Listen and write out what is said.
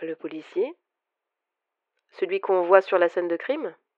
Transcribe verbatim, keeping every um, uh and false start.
Le policier? Celui qu'on voit sur la scène de crime?